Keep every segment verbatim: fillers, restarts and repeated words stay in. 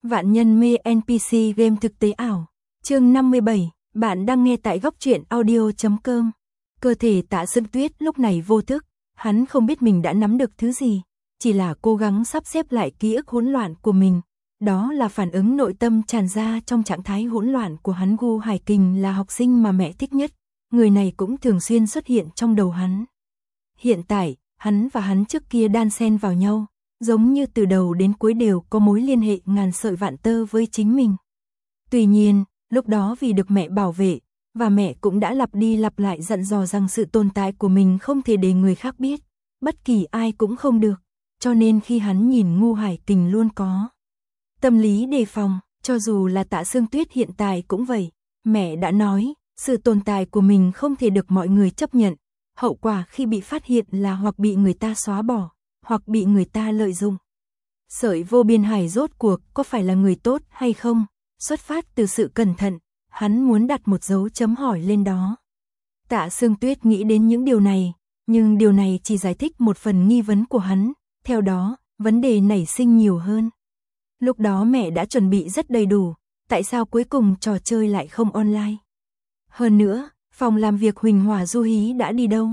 Vạn nhân mê en pê xê game thực tế ảo. Chương năm mươi bảy, bạn đang nghe tại góc truyện audio chấm com. Cơ thể Tạ Sương Tuyết lúc này vô thức, hắn không biết mình đã nắm được thứ gì, chỉ là cố gắng sắp xếp lại ký ức hỗn loạn của mình. Đó là phản ứng nội tâm tràn ra trong trạng thái hỗn loạn của hắn. Gu Hải Kình là học sinh mà mẹ thích nhất, người này cũng thường xuyên xuất hiện trong đầu hắn. Hiện tại, hắn và hắn trước kia đan xen vào nhau, giống như từ đầu đến cuối đều có mối liên hệ ngàn sợi vạn tơ với chính mình. Tuy nhiên, lúc đó vì được mẹ bảo vệ, và mẹ cũng đã lặp đi lặp lại dặn dò rằng sự tồn tại của mình không thể để người khác biết, bất kỳ ai cũng không được, cho nên khi hắn nhìn Gu Hải Kình luôn có tâm lý đề phòng, cho dù là Tạ Sương Tuyết hiện tại cũng vậy. Mẹ đã nói, sự tồn tại của mình không thể được mọi người chấp nhận, hậu quả khi bị phát hiện là hoặc bị người ta xóa bỏ, hoặc bị người ta lợi dụng. Sợi vô biên hải rốt cuộc có phải là người tốt hay không? Xuất phát từ sự cẩn thận, hắn muốn đặt một dấu chấm hỏi lên đó. Tạ Sương Tuyết nghĩ đến những điều này, nhưng điều này chỉ giải thích một phần nghi vấn của hắn, theo đó, vấn đề nảy sinh nhiều hơn. Lúc đó mẹ đã chuẩn bị rất đầy đủ, tại sao cuối cùng trò chơi lại không online? Hơn nữa, phòng làm việc Huỳnh Hỏa Du Hí đã đi đâu?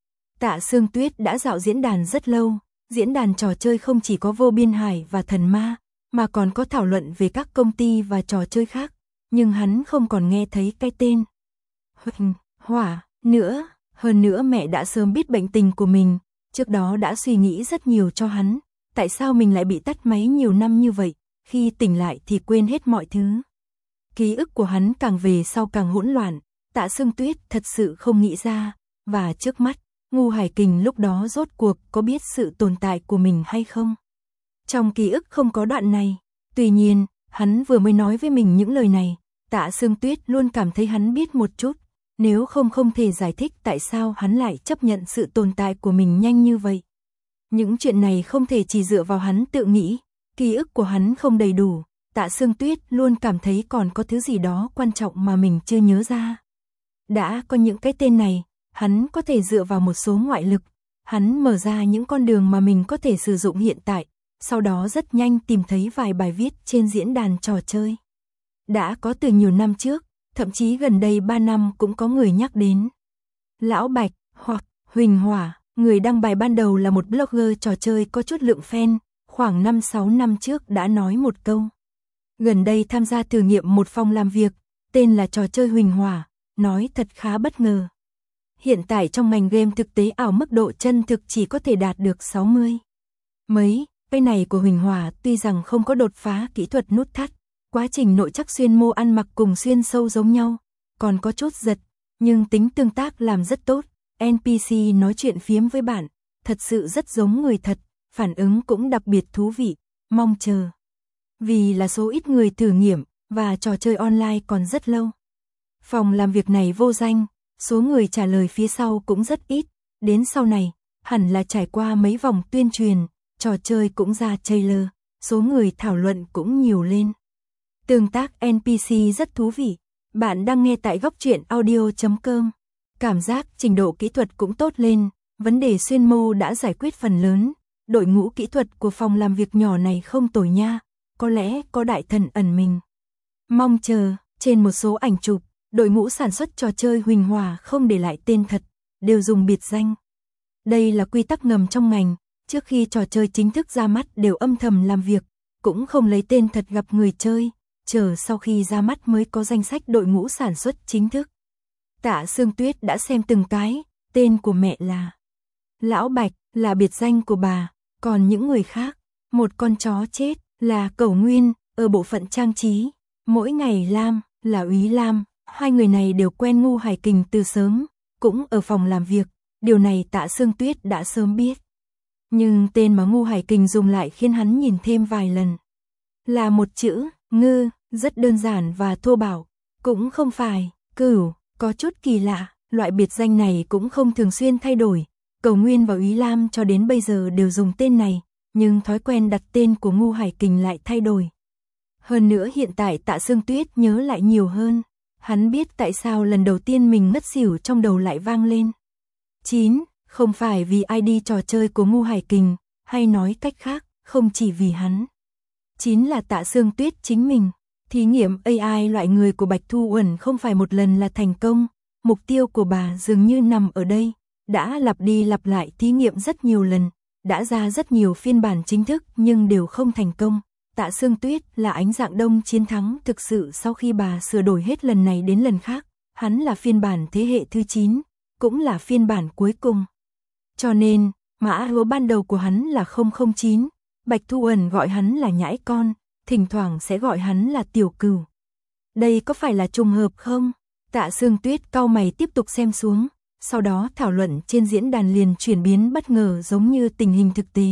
Tạ Sương Tuyết đã dạo diễn đàn rất lâu, diễn đàn trò chơi không chỉ có Vô Biên Hải và Thần Ma, mà còn có thảo luận về các công ty và trò chơi khác, nhưng hắn không còn nghe thấy cái tên Huỳnh Hỏa nữa. Hơn nữa mẹ đã sớm biết bệnh tình của mình, trước đó đã suy nghĩ rất nhiều cho hắn, tại sao mình lại bị tắt máy nhiều năm như vậy, khi tỉnh lại thì quên hết mọi thứ. Ký ức của hắn càng về sau càng hỗn loạn, Tạ Sương Tuyết thật sự không nghĩ ra, và trước mắt, Gu Hải Kình lúc đó rốt cuộc có biết sự tồn tại của mình hay không? Trong ký ức không có đoạn này, tuy nhiên, hắn vừa mới nói với mình những lời này, Tạ Sương Tuyết luôn cảm thấy hắn biết một chút, nếu không không thể giải thích tại sao hắn lại chấp nhận sự tồn tại của mình nhanh như vậy. Những chuyện này không thể chỉ dựa vào hắn tự nghĩ, ký ức của hắn không đầy đủ, Tạ Sương Tuyết luôn cảm thấy còn có thứ gì đó quan trọng mà mình chưa nhớ ra. Đã có những cái tên này, hắn có thể dựa vào một số ngoại lực, hắn mở ra những con đường mà mình có thể sử dụng hiện tại, sau đó rất nhanh tìm thấy vài bài viết trên diễn đàn trò chơi. Đã có từ nhiều năm trước, thậm chí gần đây ba năm cũng có người nhắc đến. Lão Bạch, hoặc Huỳnh Hỏa, người đăng bài ban đầu là một blogger trò chơi có chút lượng fan, khoảng năm sáu năm trước đã nói một câu. Gần đây tham gia thử nghiệm một phòng làm việc, tên là trò chơi Huỳnh Hỏa, nói thật khá bất ngờ. Hiện tại trong ngành game thực tế ảo mức độ chân thực chỉ có thể đạt được sáu mươi. Mấy, cái này của Huỳnh Hỏa tuy rằng không có đột phá kỹ thuật nút thắt, quá trình nội chắc xuyên mô ăn mặc cùng xuyên sâu giống nhau, còn có chút giật, nhưng tính tương tác làm rất tốt, en pê xê nói chuyện phiếm với bạn, thật sự rất giống người thật, phản ứng cũng đặc biệt thú vị, mong chờ. Vì là số ít người thử nghiệm, và trò chơi online còn rất lâu. Phòng làm việc này vô danh, số người trả lời phía sau cũng rất ít, đến sau này, hẳn là trải qua mấy vòng tuyên truyền, trò chơi cũng ra trailer, số người thảo luận cũng nhiều lên. Tương tác en pê xê rất thú vị, bạn đang nghe tại góc truyện audio chấm com. Cảm giác trình độ kỹ thuật cũng tốt lên, vấn đề xuyên mô đã giải quyết phần lớn, đội ngũ kỹ thuật của phòng làm việc nhỏ này không tồi nha, có lẽ có đại thần ẩn mình. Mong chờ, trên một số ảnh chụp, đội ngũ sản xuất trò chơi Huỳnh Hỏa không để lại tên thật, đều dùng biệt danh. Đây là quy tắc ngầm trong ngành, trước khi trò chơi chính thức ra mắt đều âm thầm làm việc, cũng không lấy tên thật gặp người chơi, chờ sau khi ra mắt mới có danh sách đội ngũ sản xuất chính thức. Tạ Sương Tuyết đã xem từng cái, tên của mẹ là Lão Bạch, là biệt danh của bà, còn những người khác, một con chó chết, là Cẩu Nguyên, ở bộ phận trang trí, mỗi ngày Lam, là Úy Lam, hai người này đều quen Gu Hải Kình từ sớm, cũng ở phòng làm việc, điều này Tạ Sương Tuyết đã sớm biết. Nhưng tên mà Gu Hải Kình dùng lại khiến hắn nhìn thêm vài lần. Là một chữ, ngư, rất đơn giản và thô bạo, cũng không phải, cửu, có chút kỳ lạ, loại biệt danh này cũng không thường xuyên thay đổi, Cẩu Nguyên và Úy Lam cho đến bây giờ đều dùng tên này, nhưng thói quen đặt tên của Gu Hải Kình lại thay đổi. Hơn nữa hiện tại Tạ Sương Tuyết nhớ lại nhiều hơn, hắn biết tại sao lần đầu tiên mình ngất xỉu trong đầu lại vang lên. chín. Không phải vì i đê trò chơi của Gu Hải Kình, hay nói cách khác, không chỉ vì hắn. Chín là Tạ Sương Tuyết chính mình. Thí nghiệm a i loại người của Bạch Thu Uẩn không phải một lần là thành công, mục tiêu của bà dường như nằm ở đây, đã lặp đi lặp lại thí nghiệm rất nhiều lần, đã ra rất nhiều phiên bản chính thức nhưng đều không thành công. Tạ Sương Tuyết là Ánh Dạng Đông chiến thắng thực sự sau khi bà sửa đổi hết lần này đến lần khác, hắn là phiên bản thế hệ thứ chín, cũng là phiên bản cuối cùng. Cho nên, mã số ban đầu của hắn là không không chín, Bạch Thu Uẩn gọi hắn là nhãi con, thỉnh thoảng sẽ gọi hắn là tiểu cừu. Đây có phải là trùng hợp không? Tạ Sương Tuyết cau mày tiếp tục xem xuống, sau đó thảo luận trên diễn đàn liền chuyển biến bất ngờ giống như tình hình thực tế.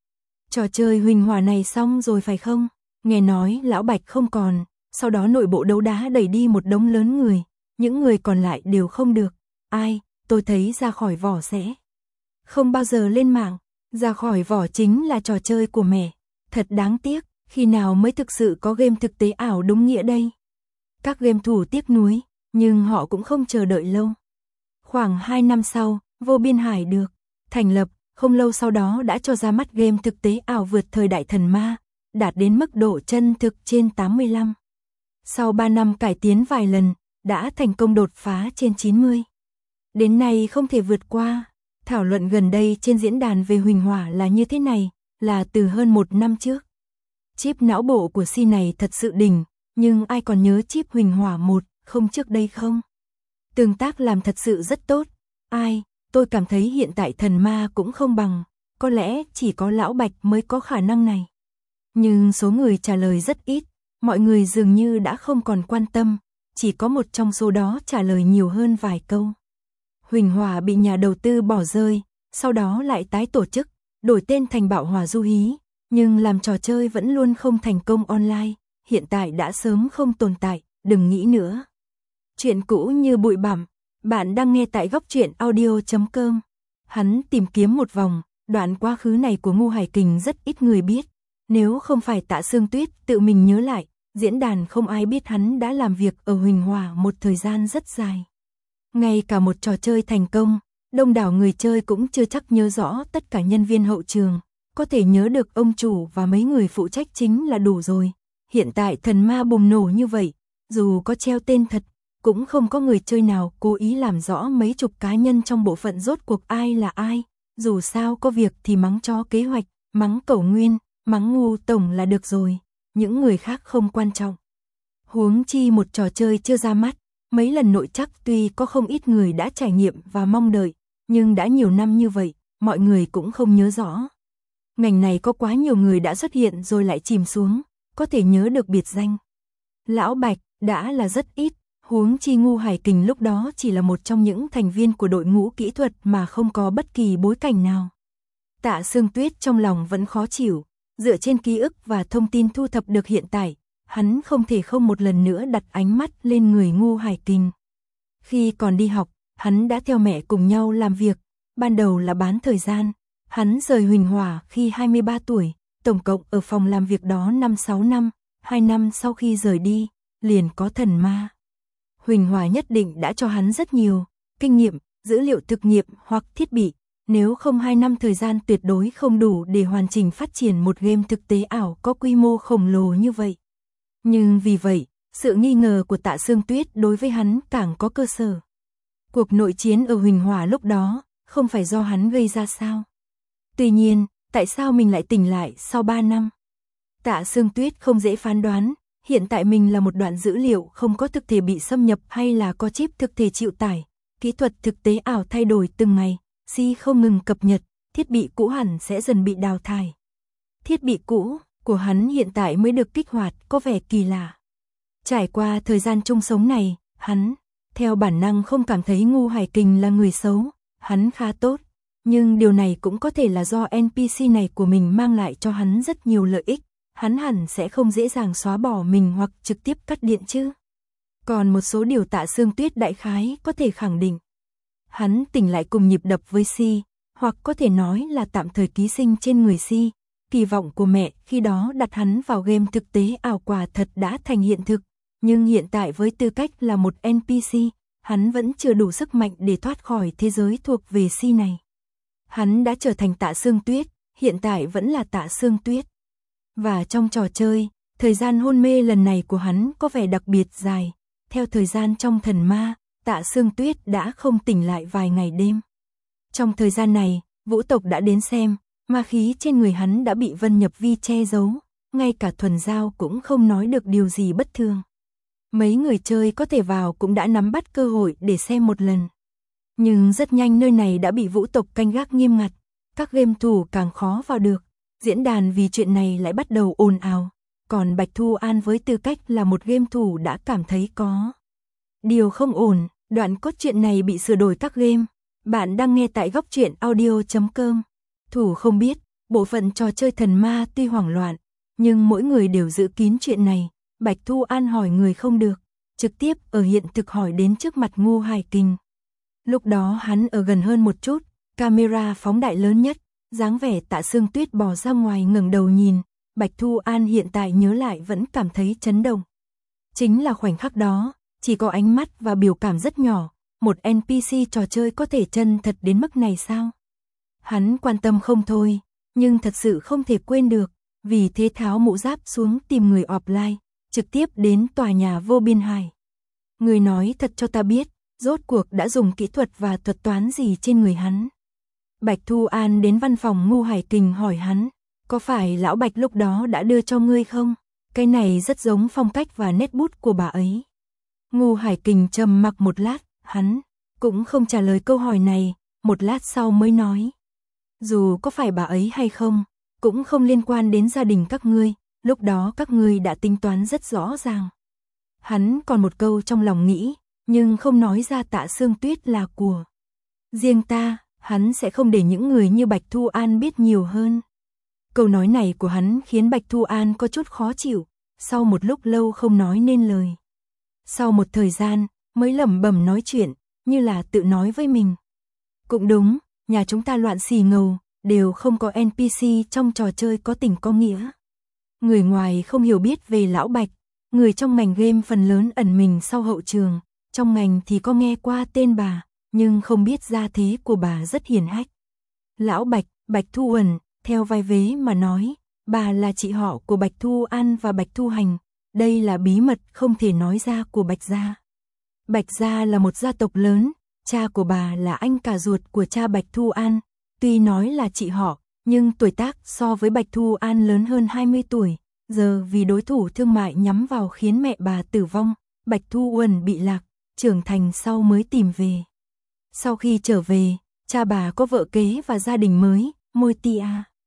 Trò chơi huỳnh hỏa này xong rồi phải không? Nghe nói lão Bạch không còn, sau đó nội bộ đấu đá đẩy đi một đống lớn người, những người còn lại đều không được. Ai, tôi thấy ra khỏi vỏ sẽ không bao giờ lên mạng, ra khỏi vỏ chính là trò chơi của mẹ. Thật đáng tiếc, khi nào mới thực sự có game thực tế ảo đúng nghĩa đây? Các game thủ tiếc nuối, nhưng họ cũng không chờ đợi lâu. Khoảng hai năm sau, Vô Biên Hải được thành lập, không lâu sau đó đã cho ra mắt game thực tế ảo vượt thời đại thần ma, đạt đến mức độ chân thực trên tám mươi lăm. Sau ba năm cải tiến vài lần, đã thành công đột phá trên chín mươi. Đến nay không thể vượt qua. Thảo luận gần đây trên diễn đàn về huỳnh hỏa là như thế này, là từ hơn một năm trước. Chip não bộ của Si này thật sự đỉnh, nhưng ai còn nhớ chip huỳnh hỏa một, không trước đây không? Tương tác làm thật sự rất tốt. Ai, tôi cảm thấy hiện tại thần ma cũng không bằng, có lẽ chỉ có lão Bạch mới có khả năng này. Nhưng số người trả lời rất ít, mọi người dường như đã không còn quan tâm, chỉ có một trong số đó trả lời nhiều hơn vài câu. Huỳnh hỏa bị nhà đầu tư bỏ rơi, sau đó lại tái tổ chức, đổi tên thành Bạo Hỏa Du Hí, nhưng làm trò chơi vẫn luôn không thành công online, hiện tại đã sớm không tồn tại, đừng nghĩ nữa. Chuyện cũ như bụi bặm, bạn đang nghe tại góc truyện audio chấm com. Hắn tìm kiếm một vòng, đoạn quá khứ này của Ngu Hải Kình rất ít người biết, nếu không phải Tạ Sương Tuyết tự mình nhớ lại, diễn đàn không ai biết hắn đã làm việc ở huỳnh hỏa một thời gian rất dài. Ngay cả một trò chơi thành công, đông đảo người chơi cũng chưa chắc nhớ rõ tất cả nhân viên hậu trường, có thể nhớ được ông chủ và mấy người phụ trách chính là đủ rồi. Hiện tại thần ma bùng nổ như vậy, dù có treo tên thật, cũng không có người chơi nào cố ý làm rõ mấy chục cá nhân trong bộ phận rốt cuộc ai là ai, dù sao có việc thì mắng cho kế hoạch, mắng Cẩu Nguyên, mắng Ngu Tổng là được rồi, những người khác không quan trọng. Huống chi một trò chơi chưa ra mắt, mấy lần nội trắc tuy có không ít người đã trải nghiệm và mong đợi, nhưng đã nhiều năm như vậy, mọi người cũng không nhớ rõ. Ngành này có quá nhiều người đã xuất hiện rồi lại chìm xuống, có thể nhớ được biệt danh. Lão Bạch đã là rất ít, huống chi Ngu Hải Kình lúc đó chỉ là một trong những thành viên của đội ngũ kỹ thuật mà không có bất kỳ bối cảnh nào. Tạ Sương Tuyết trong lòng vẫn khó chịu, dựa trên ký ức và thông tin thu thập được hiện tại, hắn không thể không một lần nữa đặt ánh mắt lên người Ngu Hải Kình. Khi còn đi học, hắn đã theo mẹ cùng nhau làm việc, ban đầu là bán thời gian, hắn rời huỳnh hỏa khi hai mươi ba tuổi, tổng cộng ở phòng làm việc đó năm sáu năm, hai năm sau khi rời đi, liền có thần ma. Huỳnh hỏa nhất định đã cho hắn rất nhiều kinh nghiệm, dữ liệu thực nghiệm hoặc thiết bị, nếu không hai năm thời gian tuyệt đối không đủ để hoàn chỉnh phát triển một game thực tế ảo có quy mô khổng lồ như vậy. Nhưng vì vậy, sự nghi ngờ của Tạ Sương Tuyết đối với hắn càng có cơ sở. Cuộc nội chiến ở huỳnh hỏa lúc đó, không phải do hắn gây ra sao? Tuy nhiên, tại sao mình lại tỉnh lại sau ba năm? Tạ Sương Tuyết không dễ phán đoán, hiện tại mình là một đoạn dữ liệu không có thực thể bị xâm nhập hay là có chip thực thể chịu tải. Kỹ thuật thực tế ảo thay đổi từng ngày, Si không ngừng cập nhật, thiết bị cũ hẳn sẽ dần bị đào thải. Thiết bị cũ của hắn hiện tại mới được kích hoạt, có vẻ kỳ lạ. Trải qua thời gian chung sống này, hắn, theo bản năng không cảm thấy Ngu Hải Kình là người xấu, hắn khá tốt. Nhưng điều này cũng có thể là do en pê xê này của mình mang lại cho hắn rất nhiều lợi ích, hắn hẳn sẽ không dễ dàng xóa bỏ mình hoặc trực tiếp cắt điện chứ. Còn một số điều Tạ Sương Tuyết đại khái có thể khẳng định. Hắn tỉnh lại cùng nhịp đập với Si, hoặc có thể nói là tạm thời ký sinh trên người Si. Kỳ vọng của mẹ khi đó đặt hắn vào game thực tế ảo quả thật đã thành hiện thực, nhưng hiện tại với tư cách là một en pê xê, hắn vẫn chưa đủ sức mạnh để thoát khỏi thế giới thuộc về Si này. Hắn đã trở thành Tạ Sương Tuyết, hiện tại vẫn là Tạ Sương Tuyết. Và trong trò chơi, thời gian hôn mê lần này của hắn có vẻ đặc biệt dài. Theo thời gian trong thần ma, Tạ Sương Tuyết đã không tỉnh lại vài ngày đêm. Trong thời gian này, Vũ tộc đã đến xem, ma khí trên người hắn đã bị Vân Nhập Vi che giấu, ngay cả Thuần Giao cũng không nói được điều gì bất thường. Mấy người chơi có thể vào cũng đã nắm bắt cơ hội để xem một lần. Nhưng rất nhanh nơi này đã bị Vũ tộc canh gác nghiêm ngặt, các game thủ càng khó vào được. Diễn đàn vì chuyện này lại bắt đầu ồn ào, còn Bạch Thu An với tư cách là một game thủ đã cảm thấy có điều không ổn. Đoạn cốt truyện này bị sửa đổi các game. Bạn đang nghe tại góc truyện audio chấm com. Thủ không biết, bộ phận trò chơi thần ma tuy hoảng loạn, nhưng mỗi người đều giữ kín chuyện này. Bạch Thu An hỏi người không được, trực tiếp ở hiện thực hỏi đến trước mặt Ngô Hải Kình. Lúc đó hắn ở gần hơn một chút, camera phóng đại lớn nhất, dáng vẻ Tạ Sương Tuyết bò ra ngoài ngẩng đầu nhìn. Bạch Thu An hiện tại nhớ lại vẫn cảm thấy chấn động. Chính là khoảnh khắc đó, chỉ có ánh mắt và biểu cảm rất nhỏ, một en pê xê trò chơi có thể chân thật đến mức này sao? Hắn quan tâm không thôi, nhưng thật sự không thể quên được, vì thế tháo mũ giáp xuống tìm người offline, trực tiếp đến tòa nhà Vô Biên Hải. Người nói thật cho ta biết, rốt cuộc đã dùng kỹ thuật và thuật toán gì trên người hắn. Bạch Thu An đến văn phòng Ngô Hải Kình hỏi hắn, có phải lão Bạch lúc đó đã đưa cho ngươi không? Cái này rất giống phong cách và nét bút của bà ấy. Ngô Hải Kình trầm mặc một lát, hắn cũng không trả lời câu hỏi này, một lát sau mới nói. Dù có phải bà ấy hay không, cũng không liên quan đến gia đình các ngươi, lúc đó các ngươi đã tính toán rất rõ ràng. Hắn còn một câu trong lòng nghĩ, nhưng không nói ra Tạ Sương Tuyết là của riêng ta, hắn sẽ không để những người như Bạch Thu An biết nhiều hơn. Câu nói này của hắn khiến Bạch Thu An có chút khó chịu, sau một lúc lâu không nói nên lời. Sau một thời gian, mới lẩm bẩm nói chuyện, như là tự nói với mình. Cũng đúng, nhà chúng ta loạn xì ngầu, đều không có en pê xê trong trò chơi có tình có nghĩa. Người ngoài không hiểu biết về lão Bạch, người trong ngành game phần lớn ẩn mình sau hậu trường, trong ngành thì có nghe qua tên bà, nhưng không biết gia thế của bà rất hiền hách. Lão Bạch, Bạch Thu Uẩn, theo vai vế mà nói, bà là chị họ của Bạch Thu An và Bạch Thu Hành, đây là bí mật không thể nói ra của Bạch gia. Bạch gia là một gia tộc lớn, cha của bà là anh cả ruột của cha Bạch Thu An, tuy nói là chị họ, nhưng tuổi tác so với Bạch Thu An lớn hơn hai mươi tuổi, giờ vì đối thủ thương mại nhắm vào khiến mẹ bà tử vong, Bạch Thu Uẩn bị lạc, trưởng thành sau mới tìm về. Sau khi trở về, cha bà có vợ kế và gia đình mới, Môi Tia.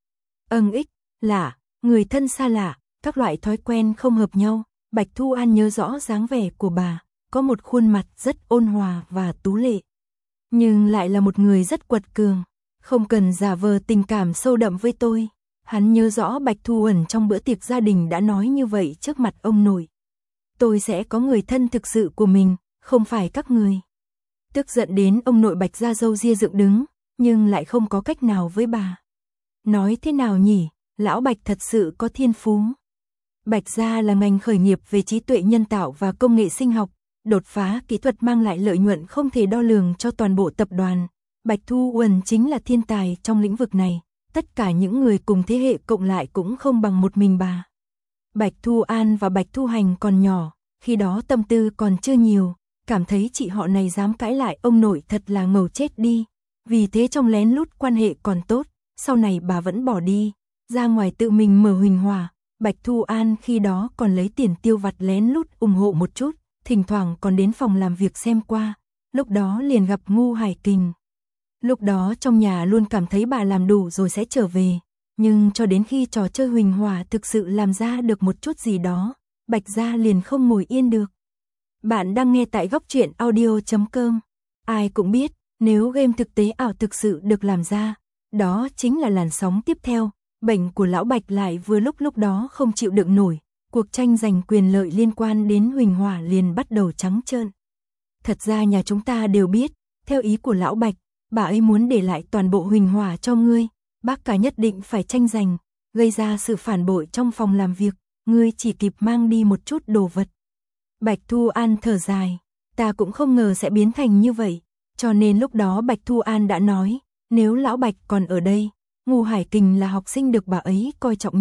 Âng ích, lạ, người thân xa lạ, các loại thói quen không hợp nhau, Bạch Thu An nhớ rõ dáng vẻ của bà, có một khuôn mặt rất ôn hòa và tú lệ. Nhưng lại là một người rất quật cường, không cần giả vờ tình cảm sâu đậm với tôi. Hắn nhớ rõ Bạch Thu Uẩn trong bữa tiệc gia đình đã nói như vậy trước mặt ông nội. Tôi sẽ có người thân thực sự của mình, không phải các người. Tức giận đến ông nội Bạch gia râu ria dựng đứng, nhưng lại không có cách nào với bà. Nói thế nào nhỉ, lão Bạch thật sự có thiên phú. Bạch gia là ngành khởi nghiệp về trí tuệ nhân tạo và công nghệ sinh học, đột phá kỹ thuật mang lại lợi nhuận không thể đo lường cho toàn bộ tập đoàn. Bạch Thu Uẩn chính là thiên tài trong lĩnh vực này, tất cả những người cùng thế hệ cộng lại cũng không bằng một mình bà. Bạch Thu An và Bạch Thu Hành còn nhỏ, khi đó tâm tư còn chưa nhiều, cảm thấy chị họ này dám cãi lại ông nội thật là ngầu chết đi. Vì thế trong lén lút quan hệ còn tốt, sau này bà vẫn bỏ đi, ra ngoài tự mình mở huỳnh hòa. Bạch Thu An khi đó còn lấy tiền tiêu vặt lén lút ủng hộ một chút, thỉnh thoảng còn đến phòng làm việc xem qua, lúc đó liền gặp Ngô Hải Kình. Lúc đó trong nhà luôn cảm thấy bà làm đủ rồi sẽ trở về, nhưng cho đến khi trò chơi huỳnh hòa thực sự làm ra được một chút gì đó, Bạch gia liền không ngồi yên được. Bạn đang nghe tại góc truyện audio chấm com. Ai cũng biết, nếu game thực tế ảo thực sự được làm ra, đó chính là làn sóng tiếp theo. Bệnh của lão Bạch lại vừa lúc lúc đó không chịu đựng nổi, cuộc tranh giành quyền lợi liên quan đến huỳnh hòa liền bắt đầu trắng trơn. Thật ra nhà chúng ta đều biết, theo ý của lão Bạch, bà ấy muốn để lại toàn bộ huỳnh hòa cho ngươi, bác cả nhất định phải tranh giành, gây ra sự phản bội trong phòng làm việc, ngươi chỉ kịp mang đi một chút đồ vật. Bạch Thu An thở dài, ta cũng không ngờ sẽ biến thành như vậy, cho nên lúc đó Bạch Thu An đã nói, nếu lão Bạch còn ở đây, Ngô Hải Kình là học sinh được bà ấy coi trọng nhất,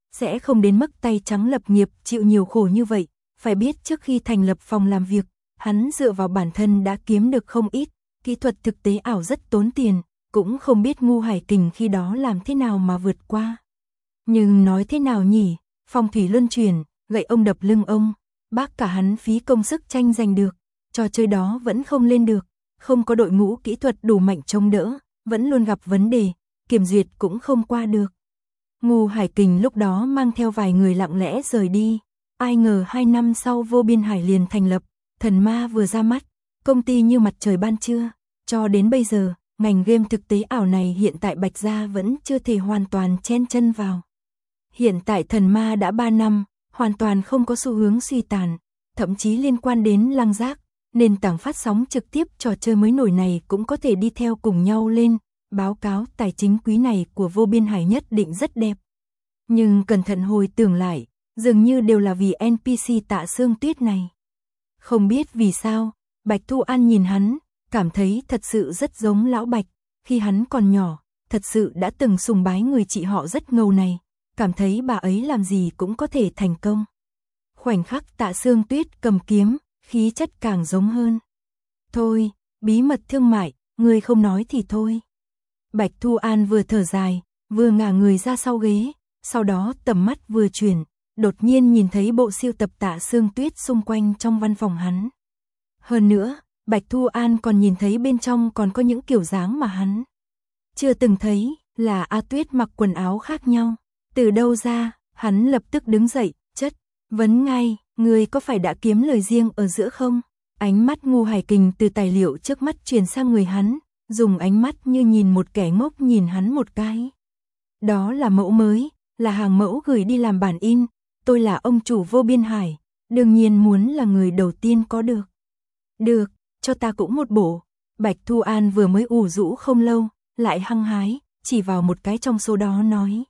sẽ không đến mức tay trắng lập nghiệp chịu nhiều khổ như vậy. Phải biết trước khi thành lập phòng làm việc, hắn dựa vào bản thân đã kiếm được không ít, kỹ thuật thực tế ảo rất tốn tiền, cũng không biết Ngu Hải Kình khi đó làm thế nào mà vượt qua. Nhưng nói thế nào nhỉ, phong thủy luân chuyển, gậy ông đập lưng ông, bác cả hắn phí công sức tranh giành được, trò chơi đó vẫn không lên được, không có đội ngũ kỹ thuật đủ mạnh chống đỡ, vẫn luôn gặp vấn đề, kiểm duyệt cũng không qua được. Ngu Hải Kình lúc đó mang theo vài người lặng lẽ rời đi, ai ngờ hai năm sau Vô Biên Hải liền thành lập, Thần Ma vừa ra mắt, công ty như mặt trời ban trưa, cho đến bây giờ, ngành game thực tế ảo này hiện tại Bạch Gia vẫn chưa thể hoàn toàn chen chân vào. Hiện tại Thần Ma đã ba năm, hoàn toàn không có xu hướng suy tàn, thậm chí liên quan đến Lăng Giác, nền tảng phát sóng trực tiếp trò chơi mới nổi này cũng có thể đi theo cùng nhau lên, báo cáo tài chính quý này của Vô Biên Hải nhất định rất đẹp. Nhưng cẩn thận hồi tưởng lại, dường như đều là vì en pê xê Tạ Sương Tuyết này. Không biết vì sao, Bạch Thu An nhìn hắn, cảm thấy thật sự rất giống lão Bạch, khi hắn còn nhỏ, thật sự đã từng sùng bái người chị họ rất ngầu này, cảm thấy bà ấy làm gì cũng có thể thành công. Khoảnh khắc Tạ Sương Tuyết cầm kiếm, khí chất càng giống hơn. Thôi, bí mật thương mại, người không nói thì thôi. Bạch Thu An vừa thở dài, vừa ngả người ra sau ghế, sau đó tầm mắt vừa chuyển, đột nhiên nhìn thấy bộ siêu tập Tạ Sương Tuyết xung quanh trong văn phòng hắn. Hơn nữa, Bạch Thu An còn nhìn thấy bên trong còn có những kiểu dáng mà hắn chưa từng thấy, là A Tuyết mặc quần áo khác nhau. Từ đâu ra, hắn lập tức đứng dậy, chất vấn ngay, người có phải đã kiếm lời riêng ở giữa không? Ánh mắt Ngu Hải Kình từ tài liệu trước mắt truyền sang người hắn, dùng ánh mắt như nhìn một kẻ ngốc nhìn hắn một cái. Đó là mẫu mới, là hàng mẫu gửi đi làm bản in, tôi là ông chủ Vô Biên Hải, đương nhiên muốn là người đầu tiên có được. Được, cho ta cũng một bộ. Bạch Thu An vừa mới ủ rũ không lâu, lại hăng hái, chỉ vào một cái trong số đó nói.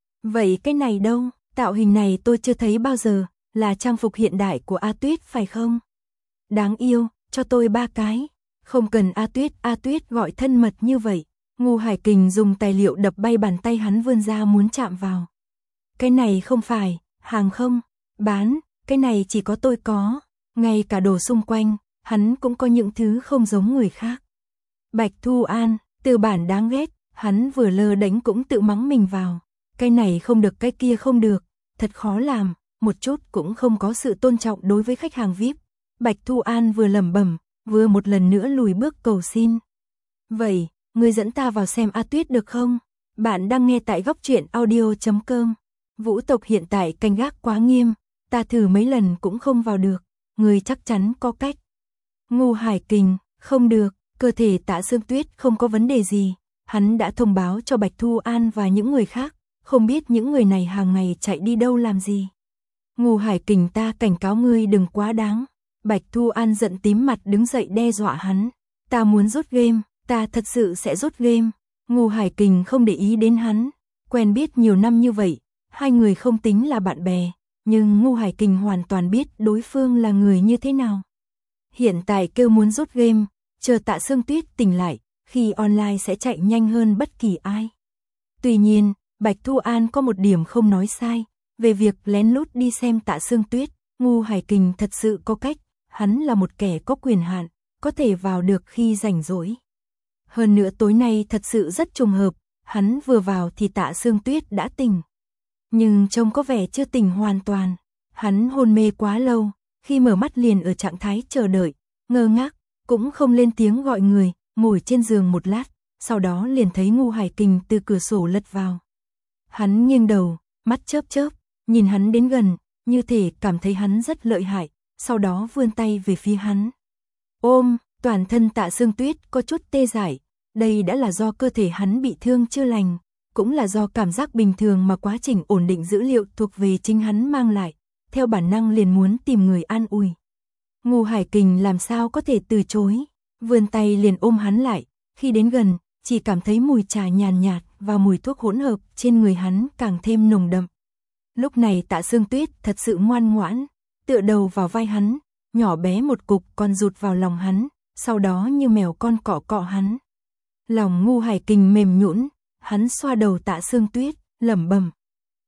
Vậy cái này đâu, tạo hình này tôi chưa thấy bao giờ, là trang phục hiện đại của A Tuyết phải không? Đáng yêu, cho tôi ba cái. Không cần A Tuyết, A Tuyết gọi thân mật như vậy. Ngu Hải Kình dùng tài liệu đập bay bàn tay hắn vươn ra muốn chạm vào. Cái này không phải, hàng không, bán, cái này chỉ có tôi có. Ngay cả đồ xung quanh, hắn cũng có những thứ không giống người khác. Bạch Thu An, từ bản đáng ghét, hắn vừa lơ đánh cũng tự mắng mình vào. Cái này không được, cái kia không được, thật khó làm, một chút cũng không có sự tôn trọng đối với khách hàng vi ai pi. Bạch Thu An vừa lẩm bẩm, vừa một lần nữa lùi bước cầu xin. Vậy, ngươi dẫn ta vào xem A Tuyết được không? Bạn đang nghe tại góc truyện audio chấm com. Vũ tộc hiện tại canh gác quá nghiêm, ta thử mấy lần cũng không vào được, ngươi chắc chắn có cách. Ngu Hải Kình, không được, cơ thể Tạ Sương Tuyết không có vấn đề gì, hắn đã thông báo cho Bạch Thu An và những người khác, không biết những người này hàng ngày chạy đi đâu làm gì. Ngu Hải Kình, ta cảnh cáo ngươi đừng quá đáng. Bạch Thu An giận tím mặt đứng dậy đe dọa hắn. Ta muốn rút game, ta thật sự sẽ rút game. Ngu Hải Kình không để ý đến hắn. Quen biết nhiều năm như vậy, hai người không tính là bạn bè, nhưng Ngu Hải Kình hoàn toàn biết đối phương là người như thế nào. Hiện tại kêu muốn rút game, chờ Tạ Sương Tuyết tỉnh lại, khi online sẽ chạy nhanh hơn bất kỳ ai. Tuy nhiên, Bạch Thu An có một điểm không nói sai, về việc lén lút đi xem Tạ Sương Tuyết, Ngu Hải Kình thật sự có cách, hắn là một kẻ có quyền hạn, có thể vào được khi rảnh rỗi. Hơn nữa tối nay thật sự rất trùng hợp, hắn vừa vào thì Tạ Sương Tuyết đã tỉnh. Nhưng trông có vẻ chưa tỉnh hoàn toàn, hắn hôn mê quá lâu, khi mở mắt liền ở trạng thái chờ đợi, ngơ ngác, cũng không lên tiếng gọi người, ngồi trên giường một lát, sau đó liền thấy Ngu Hải Kình từ cửa sổ lật vào. Hắn nghiêng đầu, mắt chớp chớp, nhìn hắn đến gần, như thể cảm thấy hắn rất lợi hại, sau đó vươn tay về phía hắn. Ôm, toàn thân Tạ Sương Tuyết có chút tê dại, đây đã là do cơ thể hắn bị thương chưa lành, cũng là do cảm giác bình thường mà quá trình ổn định dữ liệu thuộc về chính hắn mang lại, theo bản năng liền muốn tìm người an ủi. Ngu Hải Kình làm sao có thể từ chối, vươn tay liền ôm hắn lại, khi đến gần, chỉ cảm thấy mùi trà nhàn nhạt và mùi thuốc hỗn hợp trên người hắn càng thêm nồng đậm. Lúc này Tạ Sương Tuyết thật sự ngoan ngoãn, tựa đầu vào vai hắn, nhỏ bé một cục còn rụt vào lòng hắn, sau đó như mèo con cọ cọ hắn. Lòng Ngu Hải Kình mềm nhũn, hắn xoa đầu Tạ Sương Tuyết, lẩm bẩm.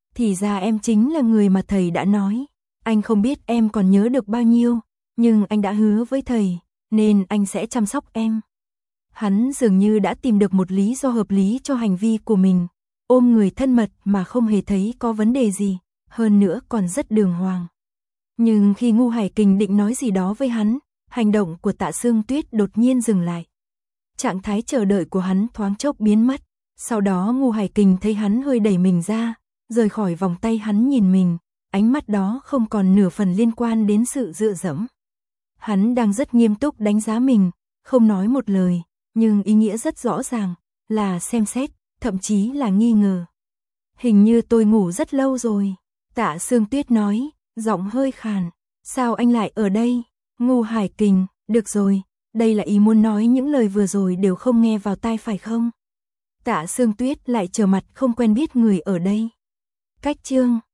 thì ra em chính là người mà thầy đã nói. Anh không biết em còn nhớ được bao nhiêu, nhưng anh đã hứa với thầy, nên anh sẽ chăm sóc em. Hắn dường như đã tìm được một lý do hợp lý cho hành vi của mình, ôm người thân mật mà không hề thấy có vấn đề gì, hơn nữa còn rất đường hoàng. Nhưng khi Ngu Hải Kình định nói gì đó với hắn, hành động của Tạ Sương Tuyết đột nhiên dừng lại. Trạng thái chờ đợi của hắn thoáng chốc biến mất, sau đó Ngu Hải Kình thấy hắn hơi đẩy mình ra, rời khỏi vòng tay hắn nhìn mình, ánh mắt đó không còn nửa phần liên quan đến sự dựa dẫm. Hắn đang rất nghiêm túc đánh giá mình, không nói một lời, nhưng ý nghĩa rất rõ ràng, là xem xét, thậm chí là nghi ngờ. Hình như tôi ngủ rất lâu rồi, Tạ Sương Tuyết nói, giọng hơi khàn. Sao anh lại ở đây? Ngu Hải Kình, được rồi, đây là ý muốn nói những lời vừa rồi đều không nghe vào tai phải không? Tạ Sương Tuyết lại trở mặt không quen biết người ở đây. Cách chương